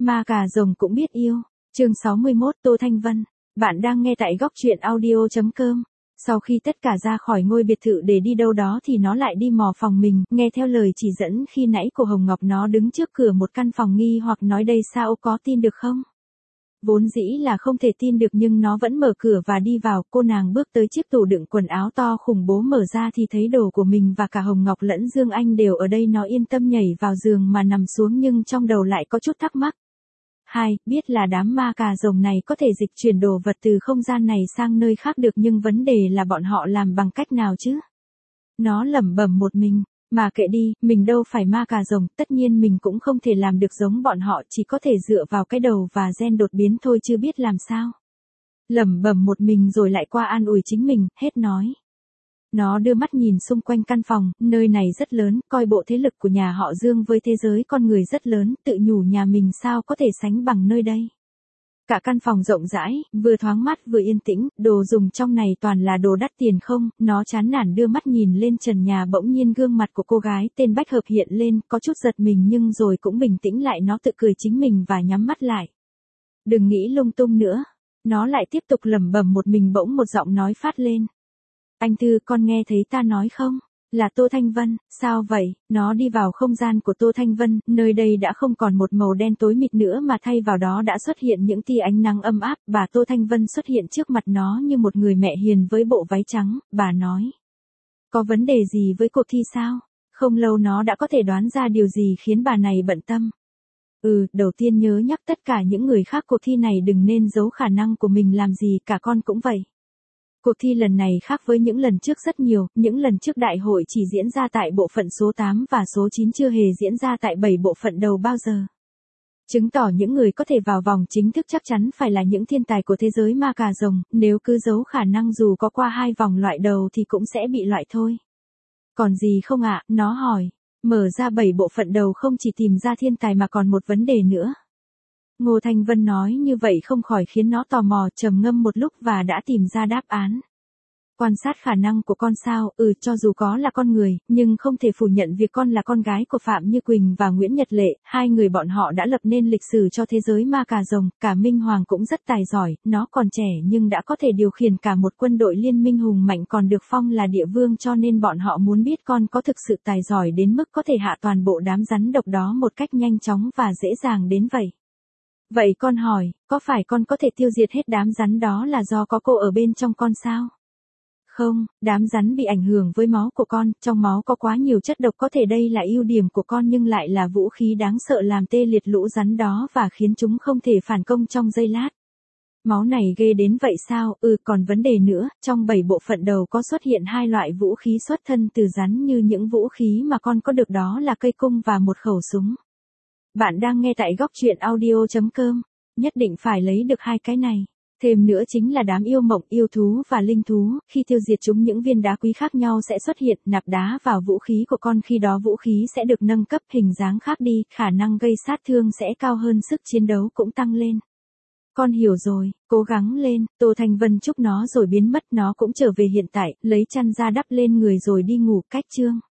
Ma cà rồng cũng biết yêu. Chương 61 Tô Thanh Vân. Bạn đang nghe tại góc truyện audio.com. Sau khi tất cả ra khỏi ngôi biệt thự để đi đâu đó thì nó lại đi mò phòng mình, nghe theo lời chỉ dẫn khi nãy của Hồng Ngọc. Nó đứng trước cửa một căn phòng nghi hoặc nói đây sao, có tin được không? Vốn dĩ là không thể tin được nhưng nó vẫn mở cửa và đi vào. Cô nàng bước tới chiếc tủ đựng quần áo to khủng bố, mở ra thì thấy đồ của mình và cả Hồng Ngọc lẫn Dương Anh đều ở đây. Nó yên tâm nhảy vào giường mà nằm xuống nhưng trong đầu lại có chút thắc mắc. Biết là đám ma cà rồng này có thể dịch chuyển đồ vật từ không gian này sang nơi khác được, nhưng vấn đề là bọn họ làm bằng cách nào chứ? Nó lẩm bẩm một mình, mà kệ đi, mình đâu phải ma cà rồng, tất nhiên mình cũng không thể làm được giống bọn họ, chỉ có thể dựa vào cái đầu và gen đột biến thôi chứ biết làm sao. Lẩm bẩm một mình rồi lại qua an ủi chính mình, hết nói. Nó đưa mắt nhìn xung quanh căn phòng, nơi này rất lớn, coi bộ thế lực của nhà họ Dương với thế giới con người rất lớn, tự nhủ nhà mình sao có thể sánh bằng nơi đây. Cả căn phòng rộng rãi, vừa thoáng mát vừa yên tĩnh, đồ dùng trong này toàn là đồ đắt tiền không. Nó chán nản đưa mắt nhìn lên trần nhà, bỗng nhiên gương mặt của cô gái tên Bách Hợp hiện lên, có chút giật mình nhưng rồi cũng bình tĩnh lại. Nó tự cười chính mình và nhắm mắt lại. Đừng nghĩ lung tung nữa. Nó lại tiếp tục lẩm bẩm một mình. Bỗng một giọng nói phát lên. Anh Thư, con nghe thấy ta nói không? Là Tô Thanh Vân. Sao vậy? Nó đi vào không gian của Tô Thanh Vân, nơi đây đã không còn một màu đen tối mịt nữa mà thay vào đó đã xuất hiện những tia ánh nắng ấm áp. Bà Tô Thanh Vân xuất hiện trước mặt nó như một người mẹ hiền với bộ váy trắng. Bà nói. Có vấn đề gì với cuộc thi sao? Không lâu nó đã có thể đoán ra điều gì khiến bà này bận tâm. Đầu tiên nhớ nhắc tất cả những người khác cuộc thi này đừng nên giấu khả năng của mình làm gì cả, con cũng vậy. Cuộc thi lần này khác với những lần trước rất nhiều, những lần trước đại hội chỉ diễn ra tại bộ phận số 8 và số 9, chưa hề diễn ra tại 7 bộ phận đầu bao giờ. Chứng tỏ những người có thể vào vòng chính thức chắc chắn phải là những thiên tài của thế giới ma cà rồng, nếu cứ giấu khả năng dù có qua 2 vòng loại đầu thì cũng sẽ bị loại thôi. Còn gì không ạ? Nó hỏi. Mở ra 7 bộ phận đầu không chỉ tìm ra thiên tài mà còn một vấn đề nữa. Ngô Thanh Vân nói như vậy không khỏi khiến nó tò mò, trầm ngâm một lúc và đã tìm ra đáp án. Quan sát khả năng của con sao? Cho dù có là con người, nhưng không thể phủ nhận việc con là con gái của Phạm Như Quỳnh và Nguyễn Nhật Lệ, hai người bọn họ đã lập nên lịch sử cho thế giới ma cà rồng. Cả Minh Hoàng cũng rất tài giỏi, nó còn trẻ nhưng đã có thể điều khiển cả một quân đội liên minh hùng mạnh, còn được phong là địa vương, cho nên bọn họ muốn biết con có thực sự tài giỏi đến mức có thể hạ toàn bộ đám rắn độc đó một cách nhanh chóng và dễ dàng đến vậy. Vậy con hỏi, có phải con có thể tiêu diệt hết đám rắn đó là do có cô ở bên trong con sao? Không, đám rắn bị ảnh hưởng với máu của con, trong máu có quá nhiều chất độc, có thể đây là ưu điểm của con nhưng lại là vũ khí đáng sợ làm tê liệt lũ rắn đó và khiến chúng không thể phản công trong giây lát. Máu này ghê đến vậy sao? Còn vấn đề nữa, trong 7 bộ phận đầu có xuất hiện 2 loại vũ khí xuất thân từ rắn, như những vũ khí mà con có được đó là cây cung và một khẩu súng. Bạn đang nghe tại góc truyện audio.com. Nhất định phải lấy được 2 cái này. Thêm nữa chính là đám yêu mộng, yêu thú và linh thú, khi tiêu diệt chúng những viên đá quý khác nhau sẽ xuất hiện, nạp đá vào vũ khí của con, khi đó vũ khí sẽ được nâng cấp, hình dáng khác đi, khả năng gây sát thương sẽ cao hơn, sức chiến đấu cũng tăng lên. Con hiểu rồi, cố gắng lên. Tô Thanh Vân chúc nó rồi biến mất. Nó cũng trở về hiện tại, lấy chăn ra đắp lên người rồi đi ngủ. Cách chương